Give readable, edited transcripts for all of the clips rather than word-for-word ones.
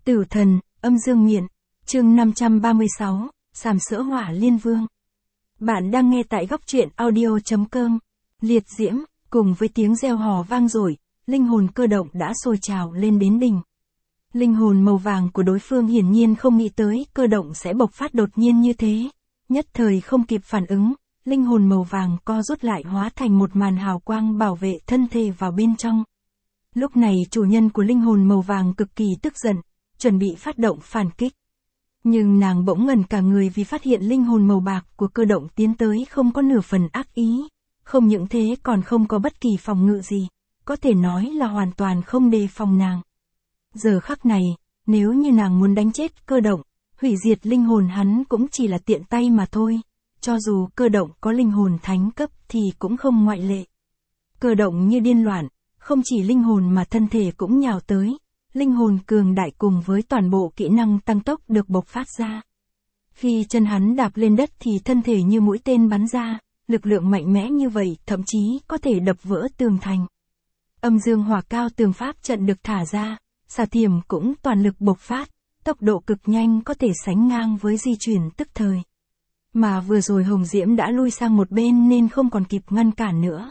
Tử thần, âm dương miện, chương 536, sàm sỡ hỏa liên vương. Bạn đang nghe tại góc truyện audio.com. Liệt diễm, cùng với tiếng reo hò vang dội, linh hồn cơ động đã sôi trào lên đến đỉnh. Linh hồn màu vàng của đối phương hiển nhiên không nghĩ tới cơ động sẽ bộc phát đột nhiên như thế. Nhất thời không kịp phản ứng, linh hồn màu vàng co rút lại hóa thành một màn hào quang bảo vệ thân thể vào bên trong. Lúc này chủ nhân của linh hồn màu vàng cực kỳ tức giận, chuẩn bị phát động phản kích. Nhưng nàng bỗng ngẩn cả người vì phát hiện linh hồn màu bạc của cơ động tiến tới không có nửa phần ác ý. Không những thế còn không có bất kỳ phòng ngự gì, có thể nói là hoàn toàn không đề phòng nàng. Giờ khắc này, nếu như nàng muốn đánh chết cơ động, hủy diệt linh hồn hắn cũng chỉ là tiện tay mà thôi. Cho dù cơ động có linh hồn thánh cấp thì cũng không ngoại lệ. Cơ động như điên loạn, không chỉ linh hồn mà thân thể cũng nhào tới. Linh hồn cường đại cùng với toàn bộ kỹ năng tăng tốc được bộc phát ra. Khi chân hắn đạp lên đất thì thân thể như mũi tên bắn ra, lực lượng mạnh mẽ như vậy thậm chí có thể đập vỡ tường thành. Âm dương hỏa cao tường pháp trận được thả ra, xà thiểm cũng toàn lực bộc phát, tốc độ cực nhanh có thể sánh ngang với di chuyển tức thời. Mà vừa rồi Hồng Diễm đã lui sang một bên nên không còn kịp ngăn cản nữa.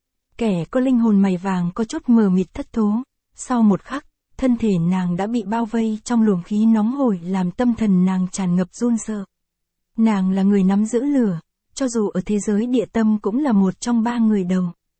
Kẻ có linh hồn mày vàng có chút mờ mịt thất thố, sau một khắc, thân thể nàng đã bị bao vây trong luồng khí nóng hổi làm tâm thần nàng tràn ngập run sợ. Nàng là người nắm giữ lửa, cho dù ở thế giới địa tâm cũng là một trong 3 người đầu.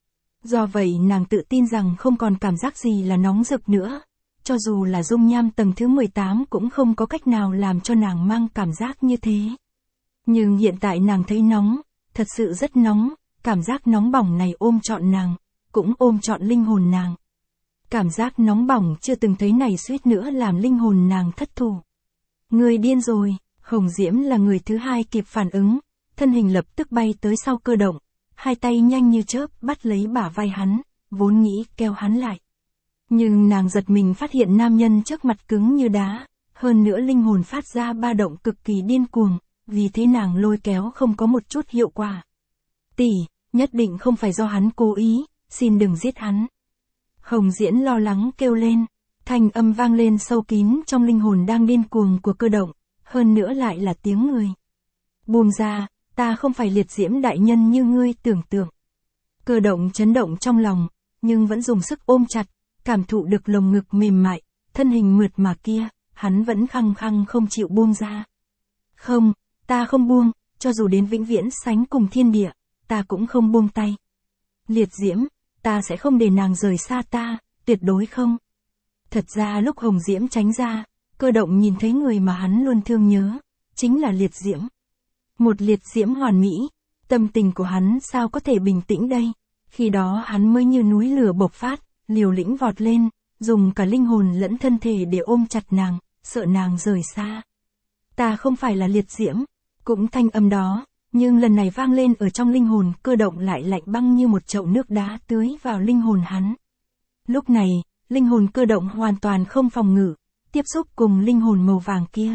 Do vậy nàng tự tin rằng không còn cảm giác gì là nóng rực nữa, cho dù là dung nham tầng thứ 18 cũng không có cách nào làm cho nàng mang cảm giác như thế. Nhưng hiện tại nàng thấy nóng, thật sự rất nóng, cảm giác nóng bỏng này ôm trọn nàng, cũng ôm trọn linh hồn nàng. Cảm giác nóng bỏng chưa từng thấy này suýt nữa làm linh hồn nàng thất thủ. Người điên rồi, Hồng Diễm là người thứ hai kịp phản ứng, thân hình lập tức bay tới sau cơ động, hai tay nhanh như chớp bắt lấy bả vai hắn, vốn nghĩ kéo hắn lại. Nhưng nàng giật mình phát hiện nam nhân trước mặt cứng như đá, hơn nữa linh hồn phát ra ba động cực kỳ điên cuồng, vì thế nàng lôi kéo không có một chút hiệu quả. Tỷ, nhất định không phải do hắn cố ý, xin đừng giết hắn. Hồng Diễn lo lắng kêu lên, thanh âm vang lên sâu kín trong linh hồn đang điên cuồng của cơ động, hơn nữa lại là tiếng người. Buông ra, ta không phải liệt diễm đại nhân như ngươi tưởng tượng. Cơ động chấn động trong lòng, nhưng vẫn dùng sức ôm chặt, cảm thụ được lồng ngực mềm mại, thân hình mượt mà kia, hắn vẫn khăng khăng không chịu buông ra. Không, ta không buông, cho dù đến vĩnh viễn sánh cùng thiên địa, ta cũng không buông tay. Liệt diễm, ta sẽ không để nàng rời xa ta, tuyệt đối không. Thật ra lúc Hồng Diễm tránh ra, cơ động nhìn thấy người mà hắn luôn thương nhớ, chính là liệt diễm. Một liệt diễm hoàn mỹ, tâm tình của hắn sao có thể bình tĩnh đây, khi đó hắn mới như núi lửa bộc phát, liều lĩnh vọt lên, dùng cả linh hồn lẫn thân thể để ôm chặt nàng, sợ nàng rời xa. Ta không phải là liệt diễm, cũng thanh âm đó. Nhưng lần này vang lên ở trong linh hồn cơ động lại lạnh băng như một chậu nước đá tưới vào linh hồn hắn. Lúc này, linh hồn cơ động hoàn toàn không phòng ngự, tiếp xúc cùng linh hồn màu vàng kia.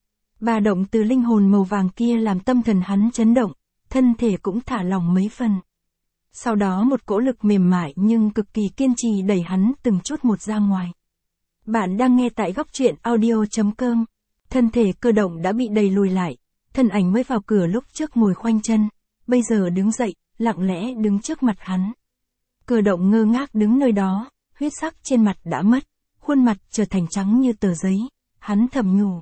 Ba động từ linh hồn màu vàng kia làm tâm thần hắn chấn động, thân thể cũng thả lỏng mấy phần. Sau đó một cỗ lực mềm mại nhưng cực kỳ kiên trì đẩy hắn từng chút một ra ngoài. Bạn đang nghe tại góc truyện audio.com. Thân thể cơ động đã bị đẩy lùi lại. Thân ảnh mới vào cửa lúc trước ngồi khoanh chân, bây giờ đứng dậy, lặng lẽ đứng trước mặt hắn. Cơ động ngơ ngác đứng nơi đó, huyết sắc trên mặt đã mất, khuôn mặt trở thành trắng như tờ giấy, hắn thầm nhủ.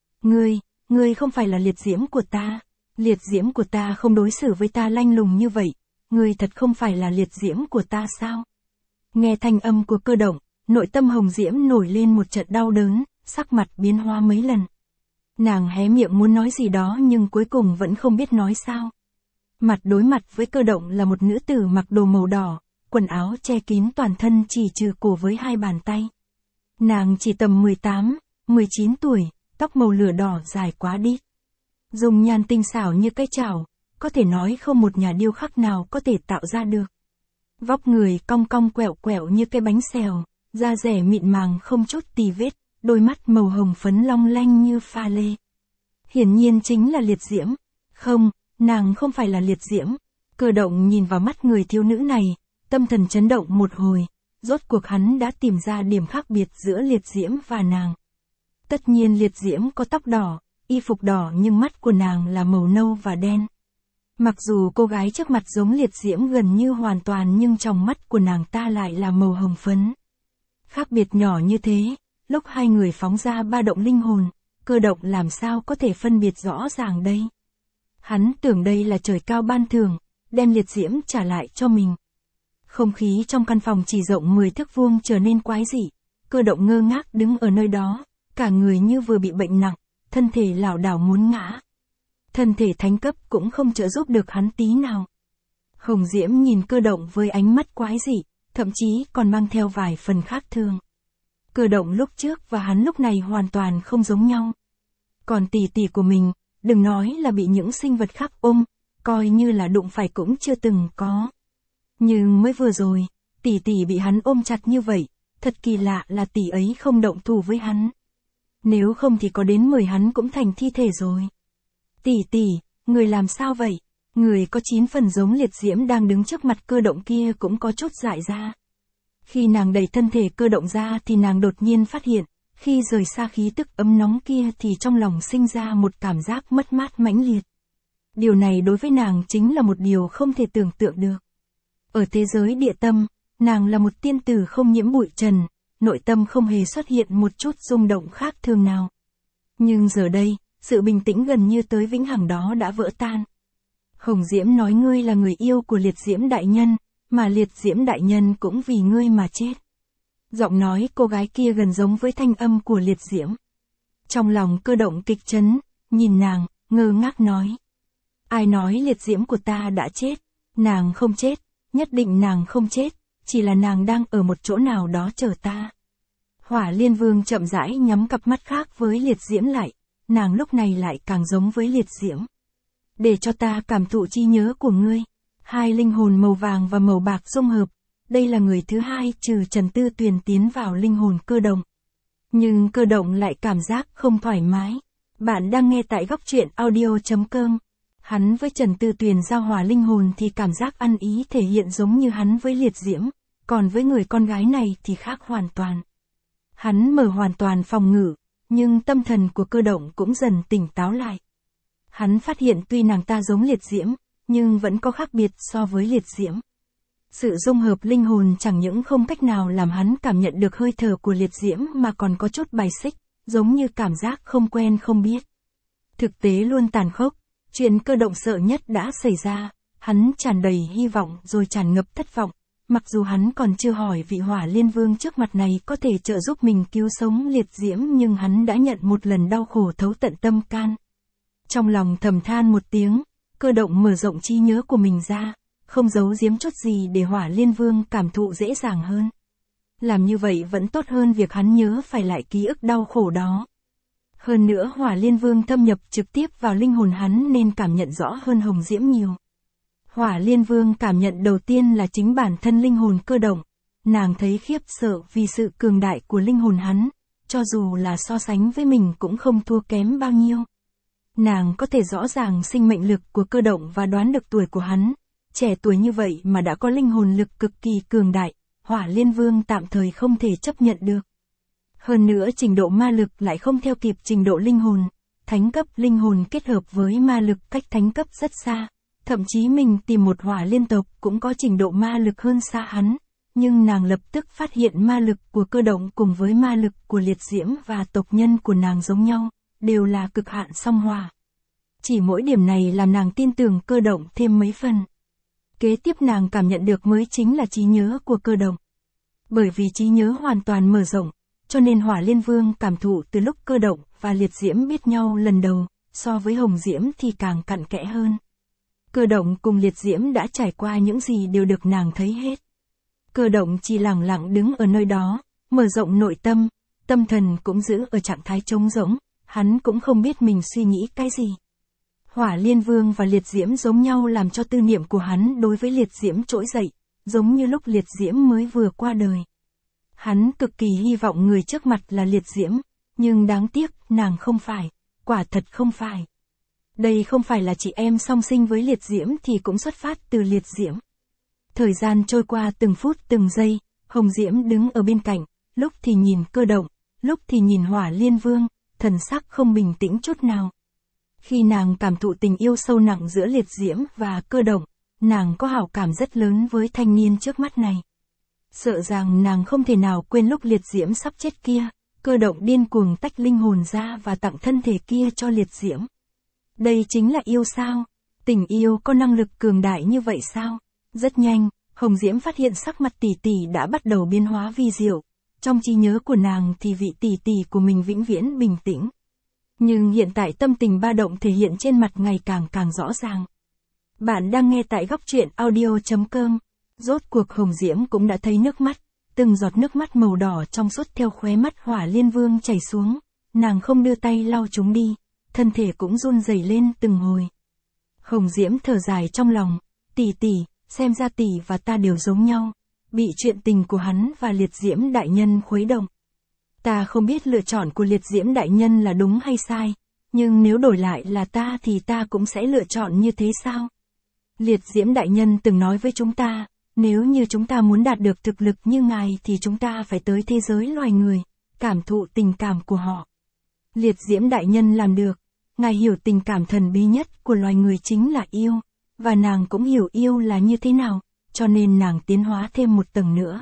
Ngươi không phải là liệt diễm của ta, liệt diễm của ta không đối xử với ta lanh lùng như vậy, ngươi thật không phải là liệt diễm của ta sao? Nghe thanh âm của cơ động, nội tâm Hồng Diễm nổi lên một trận đau đớn, sắc mặt biến hóa mấy lần. Nàng hé miệng muốn nói gì đó nhưng cuối cùng vẫn không biết nói sao. Mặt đối mặt với cơ động là một nữ tử mặc đồ màu đỏ, quần áo che kín toàn thân chỉ trừ cổ với 2 bàn tay. Nàng chỉ tầm 18, 19 tuổi, tóc màu lửa đỏ dài quá đít. Dùng nhan tinh xảo như cái chảo, có thể nói không một nhà điêu khắc nào có thể tạo ra được. Vóc người cong cong quẹo quẹo như cái bánh xèo, da dẻ mịn màng không chút tì vết. Đôi mắt màu hồng phấn long lanh như pha lê. Hiển nhiên chính là liệt diễm. Không, nàng không phải là liệt diễm. Cơ động nhìn vào mắt người thiếu nữ này, tâm thần chấn động một hồi, rốt cuộc hắn đã tìm ra điểm khác biệt giữa liệt diễm và nàng. Tất nhiên liệt diễm có tóc đỏ, y phục đỏ nhưng mắt của nàng là màu nâu và đen. Mặc dù cô gái trước mặt giống liệt diễm gần như hoàn toàn nhưng trong mắt của nàng ta lại là màu hồng phấn. Khác biệt nhỏ như thế, lúc hai người phóng ra ba động linh hồn, Cơ Động làm sao có thể phân biệt rõ ràng đây. Hắn tưởng đây là trời cao ban thưởng, đem liệt diễm trả lại cho mình. Không khí trong căn phòng chỉ rộng 10 thước vuông trở nên quái dị. Cơ Động ngơ ngác đứng ở nơi đó, cả người như vừa bị bệnh nặng, thân thể lảo đảo muốn ngã. Thân thể thánh cấp cũng không trợ giúp được hắn tí nào. Hồng Diễm nhìn Cơ Động với ánh mắt quái dị, thậm chí còn mang theo vài phần khác thường. Cơ Động lúc trước và hắn lúc này hoàn toàn không giống nhau. Còn tỷ tỷ của mình, đừng nói là bị những sinh vật khác ôm, coi như là đụng phải cũng chưa từng có. Nhưng mới vừa rồi, tỷ tỷ bị hắn ôm chặt như vậy, thật kỳ lạ là tỷ ấy không động thủ với hắn. Nếu không thì có đến 10 hắn cũng thành thi thể rồi. Tỷ tỷ, người làm sao vậy? Người có 9 phần giống liệt diễm đang đứng trước mặt Cơ Động kia cũng có chút dại ra. Khi nàng đẩy thân thể Cơ Động ra thì nàng đột nhiên phát hiện, khi rời xa khí tức ấm nóng kia thì trong lòng sinh ra một cảm giác mất mát mãnh liệt. Điều này đối với nàng chính là một điều không thể tưởng tượng được. Ở thế giới địa tâm, nàng là một tiên tử không nhiễm bụi trần, nội tâm không hề xuất hiện một chút rung động khác thường nào. Nhưng giờ đây, sự bình tĩnh gần như tới vĩnh hằng đó đã vỡ tan. Hồng Diễm nói ngươi là người yêu của liệt diễm đại nhân, mà liệt diễm đại nhân cũng vì ngươi mà chết. Giọng nói cô gái kia gần giống với thanh âm của liệt diễm. Trong lòng Cơ Động kịch chấn, nhìn nàng, ngơ ngác nói. Ai nói liệt diễm của ta đã chết? Nàng không chết, nhất định nàng không chết, chỉ là nàng đang ở một chỗ nào đó chờ ta. Hỏa Liên Vương chậm rãi nhắm cặp mắt khác với liệt diễm lại, nàng lúc này lại càng giống với liệt diễm. Để cho ta cảm thụ trí nhớ của ngươi. Hai linh hồn màu vàng và màu bạc dung hợp, đây là người thứ hai trừ Trần Tư Tuyền tiến vào linh hồn Cơ Động. Nhưng Cơ Động lại cảm giác không thoải mái. Bạn đang nghe tại góc truyện audio.com. Hắn với Trần Tư Tuyền giao hòa linh hồn thì cảm giác ăn ý thể hiện giống như hắn với liệt diễm, còn với người con gái này thì khác hoàn toàn. Hắn mở hoàn toàn phòng ngự, nhưng tâm thần của Cơ Động cũng dần tỉnh táo lại. Hắn phát hiện tuy nàng ta giống liệt diễm, nhưng vẫn có khác biệt so với liệt diễm. Sự dung hợp linh hồn chẳng những không cách nào làm hắn cảm nhận được hơi thở của liệt diễm mà còn có chút bài xích, giống như cảm giác không quen không biết. Thực tế luôn tàn khốc, chuyện Cơ Động sợ nhất đã xảy ra, hắn tràn đầy hy vọng rồi tràn ngập thất vọng, mặc dù hắn còn chưa hỏi vị Hỏa Liên Vương trước mặt này có thể trợ giúp mình cứu sống liệt diễm nhưng hắn đã nhận một lần đau khổ thấu tận tâm can. Trong lòng thầm than một tiếng, Cơ Động mở rộng trí nhớ của mình ra, không giấu giếm chút gì để Hỏa Liên Vương cảm thụ dễ dàng hơn. Làm như vậy vẫn tốt hơn việc hắn nhớ phải lại ký ức đau khổ đó. Hơn nữa Hỏa Liên Vương thâm nhập trực tiếp vào linh hồn hắn nên cảm nhận rõ hơn Hồng Diễm nhiều. Hỏa Liên Vương cảm nhận đầu tiên là chính bản thân linh hồn Cơ Động. Nàng thấy khiếp sợ vì sự cường đại của linh hồn hắn, cho dù là so sánh với mình cũng không thua kém bao nhiêu. Nàng có thể rõ ràng sinh mệnh lực của Cơ Động và đoán được tuổi của hắn. Trẻ tuổi như vậy mà đã có linh hồn lực cực kỳ cường đại, Hỏa Liên Vương tạm thời không thể chấp nhận được. Hơn nữa trình độ ma lực lại không theo kịp trình độ linh hồn. Thánh cấp linh hồn kết hợp với ma lực cách thánh cấp rất xa. Thậm chí mình tìm một Hỏa Liên tộc cũng có trình độ ma lực hơn xa hắn. Nhưng nàng lập tức phát hiện ma lực của Cơ Động cùng với ma lực của liệt diễm và tộc nhân của nàng giống nhau, đều là cực hạn song hòa. Chỉ mỗi điểm này làm nàng tin tưởng Cơ Động thêm mấy phần. Kế tiếp nàng cảm nhận được mới chính là trí nhớ của Cơ Động. Bởi vì trí nhớ hoàn toàn mở rộng, cho nên Hỏa Liên Vương cảm thụ từ lúc Cơ Động và liệt diễm biết nhau lần đầu, so với Hồng Diễm thì càng cặn kẽ hơn. Cơ Động cùng liệt diễm đã trải qua những gì đều được nàng thấy hết. Cơ Động chỉ lặng lặng đứng ở nơi đó, mở rộng nội tâm, tâm thần cũng giữ ở trạng thái trống rỗng, hắn cũng không biết mình suy nghĩ cái gì. Hỏa Liên Vương và liệt diễm giống nhau làm cho tư niệm của hắn đối với liệt diễm trỗi dậy, giống như lúc liệt diễm mới vừa qua đời. Hắn cực kỳ hy vọng người trước mặt là liệt diễm, nhưng đáng tiếc nàng không phải, quả thật không phải. Đây không phải là chị em song sinh với liệt diễm thì cũng xuất phát từ liệt diễm. Thời gian trôi qua từng phút từng giây, Hồng Diễm đứng ở bên cạnh, lúc thì nhìn Cơ Động, lúc thì nhìn Hỏa Liên Vương, thần sắc không bình tĩnh chút nào. Khi nàng cảm thụ tình yêu sâu nặng giữa Liệt Diễm và Cơ Động, nàng có hảo cảm rất lớn với thanh niên trước mắt này. Sợ rằng nàng không thể nào quên lúc Liệt Diễm sắp chết kia, Cơ Động điên cuồng tách linh hồn ra và tặng thân thể kia cho Liệt Diễm. Đây chính là yêu sao? Tình yêu có năng lực cường đại như vậy sao? Rất nhanh, Hồng Diễm phát hiện sắc mặt tỷ tỷ đã bắt đầu biến hóa vi diệu. Trong trí nhớ của nàng thì vị tỷ tỷ của mình vĩnh viễn bình tĩnh. Nhưng hiện tại tâm tình ba động thể hiện trên mặt ngày càng rõ ràng. Bạn đang nghe tại góc truyện audio.com. Rốt cuộc Hồng Diễm cũng đã thấy nước mắt, từng giọt nước mắt màu đỏ trong suốt theo khóe mắt Hỏa Liên Vương chảy xuống, nàng không đưa tay lau chúng đi, thân thể cũng run rẩy lên từng hồi. Hồng Diễm thở dài trong lòng, tỷ tỷ, xem ra tỷ và ta đều giống nhau, bị chuyện tình của hắn và Liệt Diễm đại nhân khuấy động. Ta không biết lựa chọn của Liệt Diễm đại nhân là đúng hay sai, nhưng nếu đổi lại là ta thì ta cũng sẽ lựa chọn như thế sao? Liệt Diễm đại nhân từng nói với chúng ta, nếu như chúng ta muốn đạt được thực lực như ngài thì chúng ta phải tới thế giới loài người, cảm thụ tình cảm của họ. Liệt Diễm đại nhân làm được, ngài hiểu tình cảm thần bí nhất của loài người chính là yêu, và nàng cũng hiểu yêu là như thế nào, cho nên nàng tiến hóa thêm một tầng nữa.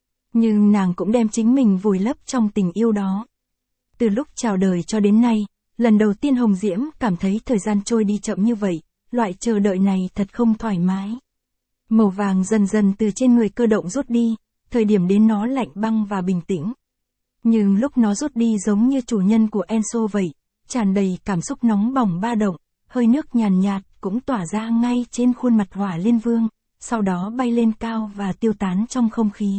Nhưng nàng cũng đem chính mình vùi lấp trong tình yêu đó. Từ lúc chào đời cho đến nay, lần đầu tiên Hồng Diễm cảm thấy thời gian trôi đi chậm như vậy, loại chờ đợi này thật không thoải mái. Màu vàng dần dần từ trên người Cơ Động rút đi, thời điểm đến nó lạnh băng và bình tĩnh. Nhưng lúc nó rút đi giống như chủ nhân của Enso vậy, tràn đầy cảm xúc nóng bỏng ba động, hơi nước nhàn nhạt cũng tỏa ra ngay trên khuôn mặt Hỏa Liên Vương, sau đó bay lên cao và tiêu tán trong không khí.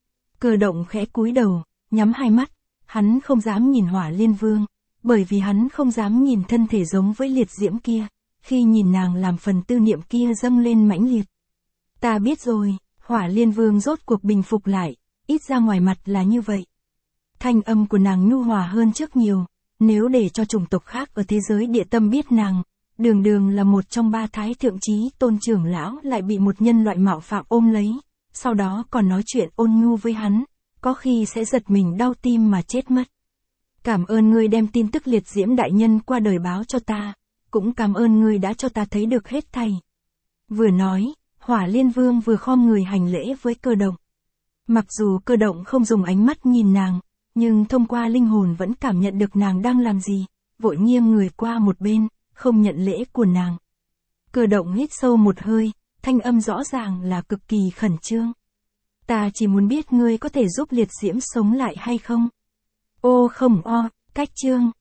Cơ Động khẽ cúi đầu, nhắm hai mắt, hắn không dám nhìn Hỏa Liên Vương, bởi vì hắn không dám nhìn thân thể giống với Liệt Diễm kia, khi nhìn nàng làm phần tư niệm kia dâng lên mãnh liệt. Ta biết rồi, Hỏa Liên Vương rốt cuộc bình phục lại, ít ra ngoài mặt là như vậy. Thanh âm của nàng nhu hòa hơn trước nhiều, nếu để cho chủng tộc khác ở thế giới địa tâm biết nàng, đường đường là một trong ba thái thượng chí tôn trưởng lão lại bị một nhân loại mạo phạm ôm lấy, sau đó còn nói chuyện ôn nhu với hắn, có khi sẽ giật mình đau tim mà chết mất. Cảm ơn ngươi đem tin tức Liệt Diễm đại nhân qua đời báo cho ta, cũng cảm ơn ngươi đã cho ta thấy được hết thảy. Vừa nói, Hỏa Liên Vương vừa khom người hành lễ với Cơ Động. Mặc dù Cơ Động không dùng ánh mắt nhìn nàng, nhưng thông qua linh hồn vẫn cảm nhận được nàng đang làm gì, vội nghiêng người qua một bên, không nhận lễ của nàng. Cơ Động hít sâu một hơi, thanh âm rõ ràng là cực kỳ khẩn trương. Ta chỉ muốn biết ngươi có thể giúp Liệt Diễm sống lại hay không? Ô không o, cách chương.